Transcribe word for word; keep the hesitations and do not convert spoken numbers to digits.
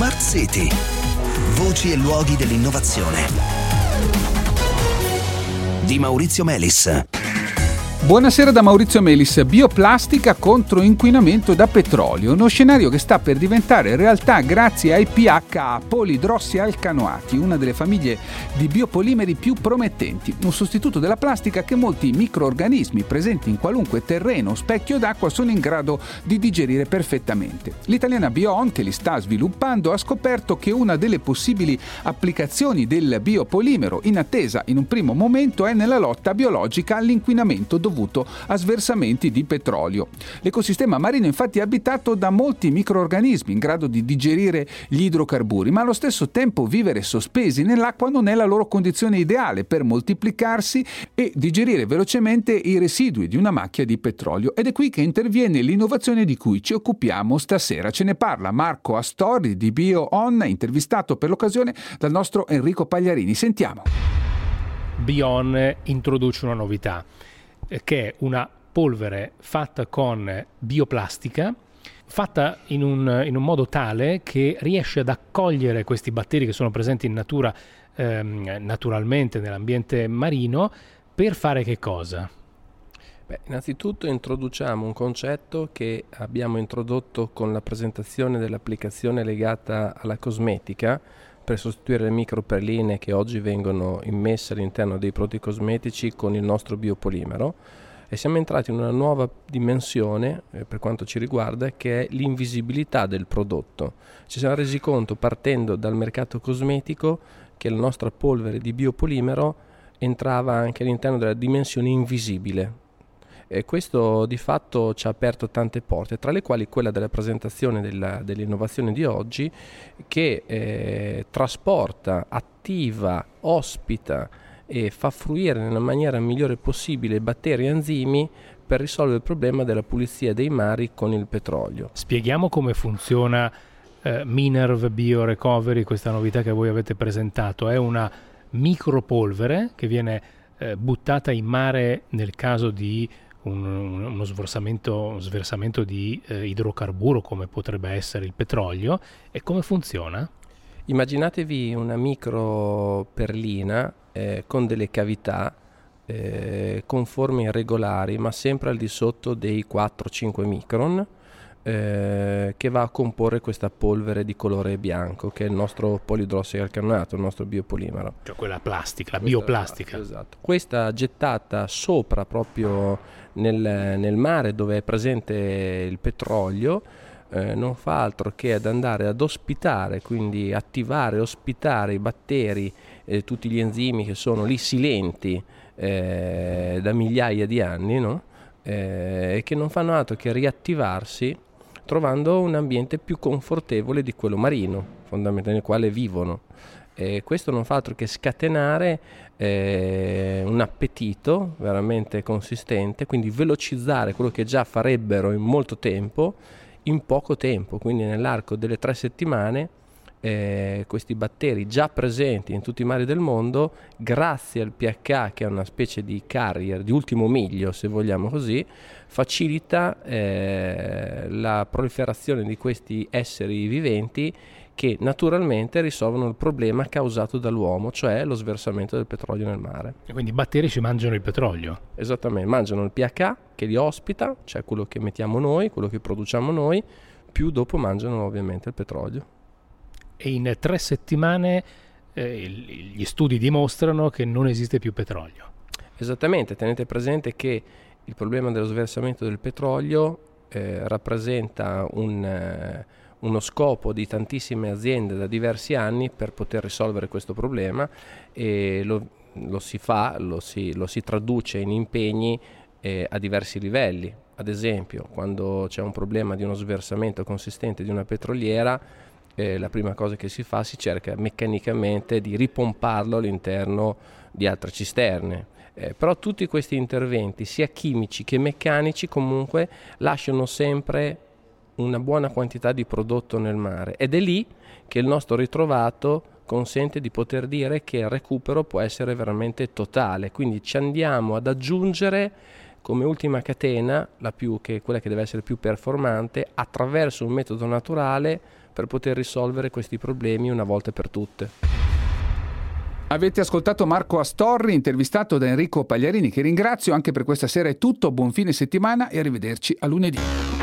Smart City. Voci e luoghi dell'innovazione. Di Maurizio Melis. Buonasera da Maurizio Melis. Bioplastica contro inquinamento da petrolio, uno scenario che sta per diventare realtà grazie ai P H A, polidrossialcanoati, una delle famiglie di biopolimeri più promettenti, un sostituto della plastica che molti microorganismi presenti in qualunque terreno o specchio d'acqua sono in grado di digerire perfettamente. L'italiana Bion, che li sta sviluppando, ha scoperto che una delle possibili applicazioni del biopolimero, in attesa in un primo momento, è nella lotta biologica all'inquinamento dovuto a sversamenti di petrolio. L'ecosistema marino infatti è abitato da molti microorganismi in grado di digerire gli idrocarburi, ma allo stesso tempo vivere sospesi nell'acqua non è la loro condizione ideale per moltiplicarsi e digerire velocemente i residui di una macchia di petrolio. Ed è qui che interviene l'innovazione di cui ci occupiamo stasera. Ce ne parla Marco Astori di Bion, intervistato per l'occasione dal nostro Enrico Pagliarini. Sentiamo. Bion introduce una novità, che è una polvere fatta con bioplastica, fatta in un, in un modo tale che riesce ad accogliere questi batteri che sono presenti in natura, ehm, naturalmente nell'ambiente marino, per fare che cosa? Beh, innanzitutto introduciamo un concetto che abbiamo introdotto con la presentazione dell'applicazione legata alla cosmetica, per sostituire le microperline che oggi vengono immesse all'interno dei prodotti cosmetici con il nostro biopolimero, e siamo entrati in una nuova dimensione eh, per quanto ci riguarda, che è l'invisibilità del prodotto. Ci siamo resi conto, partendo dal mercato cosmetico, che la nostra polvere di biopolimero entrava anche all'interno della dimensione invisibile. E questo di fatto ci ha aperto tante porte, tra le quali quella della presentazione della, dell'innovazione di oggi, che eh, trasporta, attiva, ospita e fa fruire nella maniera migliore possibile batteri e enzimi per risolvere il problema della pulizia dei mari con il petrolio. Spieghiamo come funziona eh, Minerv Bio Recovery, questa novità che voi avete presentato. È una micropolvere che viene eh, buttata in mare nel caso di Un, uno sversamento, uno sversamento di eh, idrocarburo, come potrebbe essere il petrolio. E come funziona? Immaginatevi una micro perlina eh, con delle cavità eh, con forme irregolari, ma sempre al di sotto dei quattro cinque micron, eh, che va a comporre questa polvere di colore bianco, che è il nostro polidrossialcanoato, il nostro biopolimero. Cioè quella plastica, la Questa, bioplastica. Esatto. Questa gettata sopra proprio nel, nel mare dove è presente il petrolio, eh, non fa altro che ad andare ad ospitare, quindi attivare, ospitare i batteri, eh, tutti gli enzimi che sono lì silenti eh, da migliaia di anni, no? eh, e che non fanno altro che riattivarsi, trovando un ambiente più confortevole di quello marino, fondamentalmente nel quale vivono. E questo non fa altro che scatenare eh, un appetito veramente consistente, quindi velocizzare quello che già farebbero in molto tempo, in poco tempo. Quindi nell'arco delle tre settimane eh, questi batteri già presenti in tutti i mari del mondo, grazie al P H A, che è una specie di carrier di ultimo miglio, se vogliamo così, facilita eh, la proliferazione di questi esseri viventi, che naturalmente risolvono il problema causato dall'uomo, cioè lo sversamento del petrolio nel mare. E quindi i batteri ci mangiano il petrolio? Esattamente, mangiano il P H A che li ospita, cioè quello che mettiamo noi, quello che produciamo noi, più dopo mangiano ovviamente il petrolio. E in tre settimane eh, gli studi dimostrano che non esiste più petrolio. Esattamente, tenete presente che il problema dello sversamento del petrolio eh, rappresenta un... Eh, uno scopo di tantissime aziende da diversi anni per poter risolvere questo problema, e lo, lo si fa, lo si, lo si traduce in impegni eh, a diversi livelli. Ad esempio, quando c'è un problema di uno sversamento consistente di una petroliera, eh, la prima cosa che si fa, si cerca meccanicamente di ripomparlo all'interno di altre cisterne. Eh, però tutti questi interventi, sia chimici che meccanici, comunque lasciano sempre una buona quantità di prodotto nel mare, ed è lì che il nostro ritrovato consente di poter dire che il recupero può essere veramente totale. Quindi ci andiamo ad aggiungere come ultima catena, la più, che è quella che deve essere più performante, attraverso un metodo naturale per poter risolvere questi problemi una volta per tutte. Avete ascoltato Marco Astorri, intervistato da Enrico Pagliarini, che ringrazio. Anche per questa sera è tutto, buon fine settimana e arrivederci a lunedì.